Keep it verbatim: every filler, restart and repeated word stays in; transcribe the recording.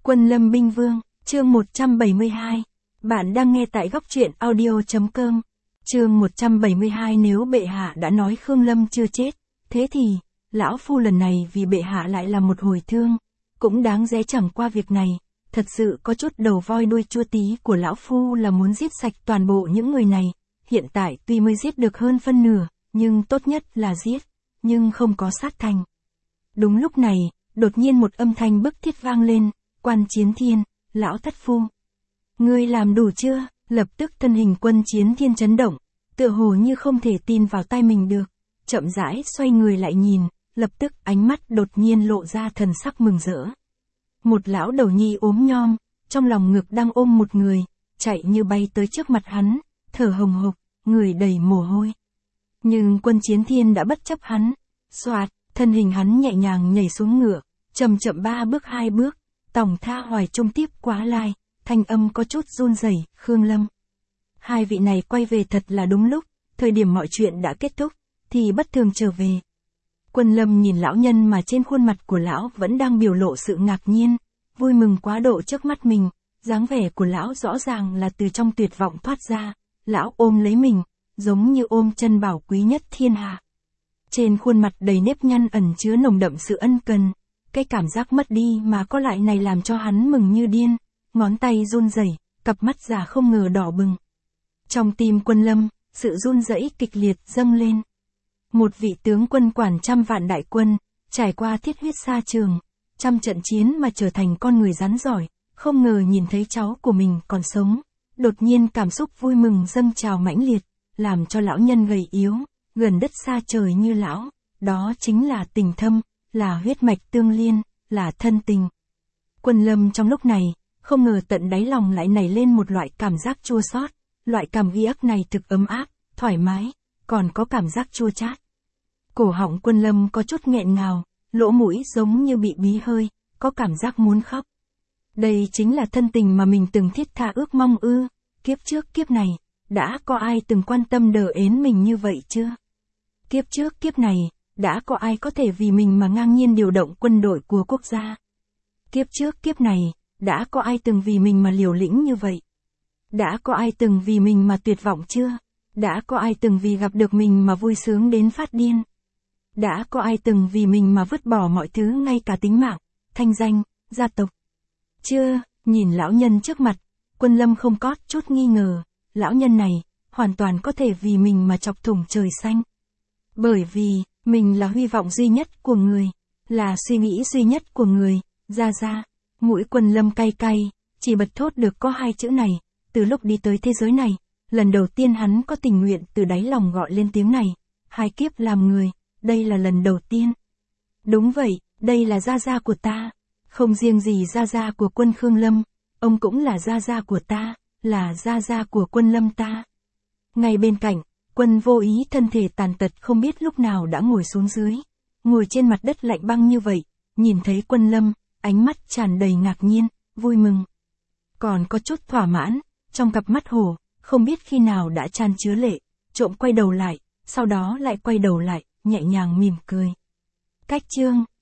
Quân Lâm Binh Vương, chương một trăm bảy mươi hai. Bạn đang nghe tại góc truyện audio chấm com. Chương một trăm bảy mươi hai. Nếu bệ hạ đã nói Khương Lâm chưa chết, thế thì, lão phu lần này vì bệ hạ lại là một hồi thương, cũng đáng giá. Chẳng qua việc này, thật sự có chút đầu voi đuôi chua tí của lão phu là muốn giết sạch toàn bộ những người này. Hiện tại tuy mới giết được hơn phân nửa, nhưng tốt nhất là giết, nhưng không có sát thành. Đúng lúc này, đột nhiên một âm thanh bức thiết vang lên. Quan Chiến Thiên, lão thất phu, ngươi làm đủ chưa? Lập tức thân hình Quân Chiến Thiên chấn động, tựa hồ như không thể tin vào tai mình được, chậm rãi xoay người lại nhìn, lập tức ánh mắt đột nhiên lộ ra thần sắc mừng rỡ. Một lão đầu nhi ốm nhom, trong lòng ngực đang ôm một người, chạy như bay tới trước mặt hắn, thở hồng hộc, người đầy mồ hôi. Nhưng Quân Chiến Thiên đã bất chấp hắn, xoạt, thân hình hắn nhẹ nhàng nhảy xuống ngựa, chậm chậm ba bước hai bước. Tòng Tha Hoài trông tiếp quá lai, thanh âm có chút run rẩy. Khương Lâm. Hai vị này quay về thật là đúng lúc, thời điểm mọi chuyện đã kết thúc, thì bất thường trở về. Quân Lâm nhìn lão nhân mà trên khuôn mặt của lão vẫn đang biểu lộ sự ngạc nhiên, vui mừng quá độ trước mắt mình, dáng vẻ của lão rõ ràng là từ trong tuyệt vọng thoát ra, lão ôm lấy mình, giống như ôm chân bảo quý nhất thiên hạ. Trên khuôn mặt đầy nếp nhăn ẩn chứa nồng đậm sự ân cần. Cái cảm giác mất đi mà có lại này làm cho hắn mừng như điên, ngón tay run rẩy, cặp mắt già không ngờ đỏ bừng. Trong tim Quân Lâm, sự run rẩy kịch liệt dâng lên. Một vị tướng quân quản trăm vạn đại quân, trải qua thiết huyết xa trường, trăm trận chiến mà trở thành con người rắn giỏi, không ngờ nhìn thấy cháu của mình còn sống, đột nhiên cảm xúc vui mừng dâng trào mãnh liệt, làm cho lão nhân gầy yếu, gần đất xa trời như lão, đó chính là tình thâm. Là huyết mạch tương liên, là thân tình. Quân Lâm trong lúc này, không ngờ tận đáy lòng lại nảy lên một loại cảm giác chua xót, loại cảm giác này thực ấm áp, thoải mái, còn có cảm giác chua chát. Cổ họng Quân Lâm có chút nghẹn ngào, lỗ mũi giống như bị bí hơi, có cảm giác muốn khóc. Đây chính là thân tình mà mình từng thiết tha ước mong ư, kiếp trước kiếp này, đã có ai từng quan tâm đờ ến mình như vậy chưa? Kiếp trước kiếp này, đã có ai có thể vì mình mà ngang nhiên điều động quân đội của quốc gia? Kiếp trước kiếp này, đã có ai từng vì mình mà liều lĩnh như vậy? Đã có ai từng vì mình mà tuyệt vọng chưa? Đã có ai từng vì gặp được mình mà vui sướng đến phát điên? Đã có ai từng vì mình mà vứt bỏ mọi thứ ngay cả tính mạng, thanh danh, gia tộc? Chưa, nhìn lão nhân trước mặt, Quân Lâm không có chút nghi ngờ, lão nhân này, hoàn toàn có thể vì mình mà chọc thủng trời xanh. Bởi vì, mình là hy vọng duy nhất của người, là suy nghĩ duy nhất của người, ra ra, mũi Quân Lâm cay cay, chỉ bật thốt được có hai chữ này, từ lúc đi tới thế giới này, lần đầu tiên hắn có tình nguyện từ đáy lòng gọi lên tiếng này, hai kiếp làm người, đây là lần đầu tiên. Đúng vậy, đây là gia gia của ta, không riêng gì gia gia của Quân Khương Lâm, ông cũng là gia gia của ta, là gia gia của Quân Lâm ta. Ngay bên cạnh, Quân Vô Ý thân thể tàn tật không biết lúc nào đã ngồi xuống dưới, ngồi trên mặt đất lạnh băng như vậy, nhìn thấy Quân Lâm, ánh mắt tràn đầy ngạc nhiên, vui mừng. Còn có chút thỏa mãn, trong cặp mắt hổ, không biết khi nào đã tràn chứa lệ, trộm quay đầu lại, sau đó lại quay đầu lại, nhẹ nhàng mỉm cười. Cách chương